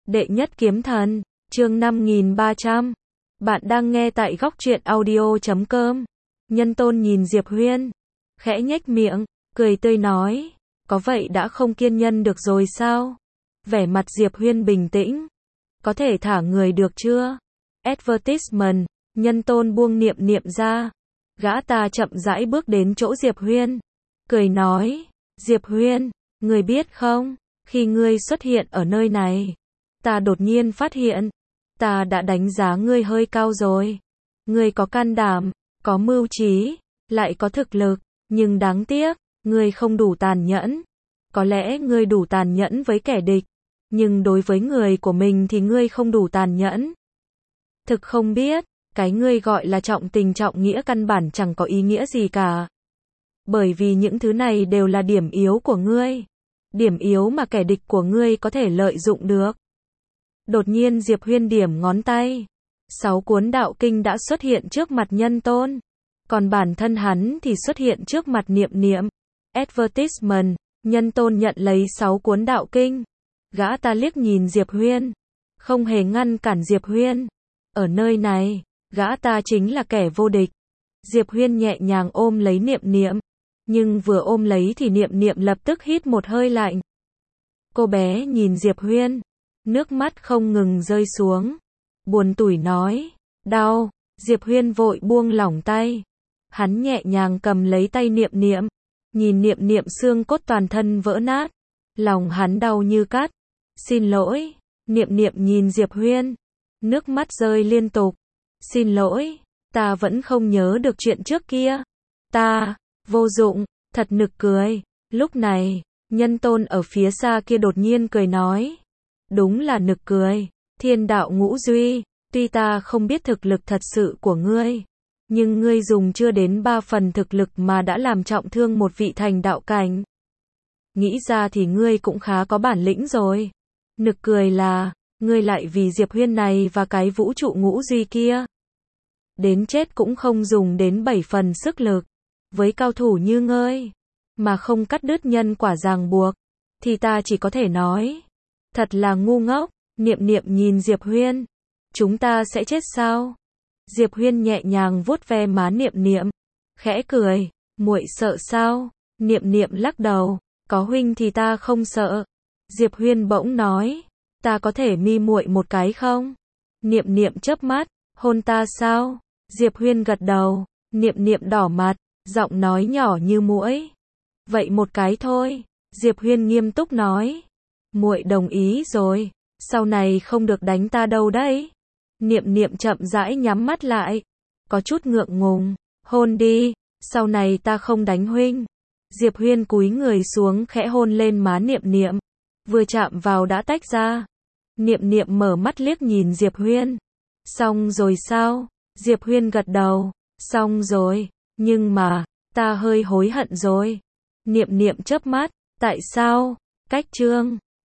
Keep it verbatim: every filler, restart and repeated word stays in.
Đệ nhất kiếm thần, chương năm nghìn ba trăm. Bạn đang nghe tại góc truyện audio chấm com. Nhân Tôn nhìn Diệp Huyên, khẽ nhếch miệng, cười tươi nói, có vậy đã không kiên nhẫn được rồi sao? Vẻ mặt Diệp Huyên bình tĩnh, có thể thả người được chưa? Advertisement, Nhân Tôn buông niệm niệm ra, gã ta chậm rãi bước đến chỗ Diệp Huyên, cười nói, Diệp Huyên, ngươi biết không, khi ngươi xuất hiện ở nơi này, ta đột nhiên phát hiện, ta đã đánh giá ngươi hơi cao rồi. Ngươi có can đảm, có mưu trí, lại có thực lực, nhưng đáng tiếc, ngươi không đủ tàn nhẫn. Có lẽ ngươi đủ tàn nhẫn với kẻ địch, nhưng đối với người của mình thì ngươi không đủ tàn nhẫn. Thực không biết, cái ngươi gọi là trọng tình trọng nghĩa căn bản chẳng có ý nghĩa gì cả. Bởi vì những thứ này đều là điểm yếu của ngươi. Điểm yếu mà kẻ địch của ngươi có thể lợi dụng được. Đột nhiên Diệp Huyên điểm ngón tay. Sáu cuốn đạo kinh đã xuất hiện trước mặt Nhân Tôn. Còn bản thân hắn thì xuất hiện trước mặt Niệm Niệm. Advertisement, Nhân Tôn nhận lấy sáu cuốn đạo kinh. Gã ta liếc nhìn Diệp Huyên. Không hề ngăn cản Diệp Huyên. Ở nơi này, gã ta chính là kẻ vô địch. Diệp Huyên nhẹ nhàng ôm lấy Niệm Niệm. Nhưng vừa ôm lấy thì Niệm Niệm lập tức hít một hơi lạnh. Cô bé nhìn Diệp Huyên. Nước mắt không ngừng rơi xuống. Buồn tủi nói. Đau. Diệp Huyên vội buông lỏng tay. Hắn nhẹ nhàng cầm lấy tay Niệm Niệm. Nhìn Niệm Niệm xương cốt toàn thân vỡ nát. Lòng hắn đau như cắt. Xin lỗi. Niệm Niệm nhìn Diệp Huyên. Nước mắt rơi liên tục. Xin lỗi. Ta vẫn không nhớ được chuyện trước kia. Ta, vô dụng, thật nực cười. Lúc này, Nhân Tôn ở phía xa kia đột nhiên cười nói. Đúng là nực cười. Thiên đạo ngũ duy, tuy ta không biết thực lực thật sự của ngươi, nhưng ngươi dùng chưa đến ba phần thực lực mà đã làm trọng thương một vị thành đạo cảnh. Nghĩ ra thì ngươi cũng khá có bản lĩnh rồi. Nực cười là, ngươi lại vì Diệp Huyên này và cái vũ trụ ngũ duy kia. Đến chết cũng không dùng đến bảy phần sức lực. Với cao thủ như ngươi, mà không cắt đứt nhân quả ràng buộc, thì ta chỉ có thể nói. Thật là ngu ngốc. Niệm Niệm nhìn Diệp Huyên. Chúng ta sẽ chết sao? Diệp Huyên nhẹ nhàng vuốt ve má Niệm Niệm. Khẽ cười. Muội sợ sao? Niệm Niệm lắc đầu. Có huynh thì ta không sợ. Diệp Huyên bỗng nói. Ta có thể mi muội một cái không? Niệm Niệm chớp mắt. Hôn ta sao? Diệp Huyên gật đầu. Niệm Niệm đỏ mặt. Giọng nói nhỏ như muỗi. Vậy một cái thôi. Diệp Huyên nghiêm túc nói. Muội đồng ý rồi. Sau này không được đánh ta đâu đấy. Niệm Niệm chậm rãi nhắm mắt lại. Có chút ngượng ngùng. Hôn đi. Sau này ta không đánh huynh. Diệp Huyên cúi người xuống khẽ hôn lên má Niệm Niệm. Vừa chạm vào đã tách ra. Niệm Niệm mở mắt liếc nhìn Diệp Huyên. Xong rồi sao? Diệp Huyên gật đầu. Xong rồi. Nhưng mà, ta hơi hối hận rồi. Niệm Niệm chớp mắt. Tại sao? Cách chương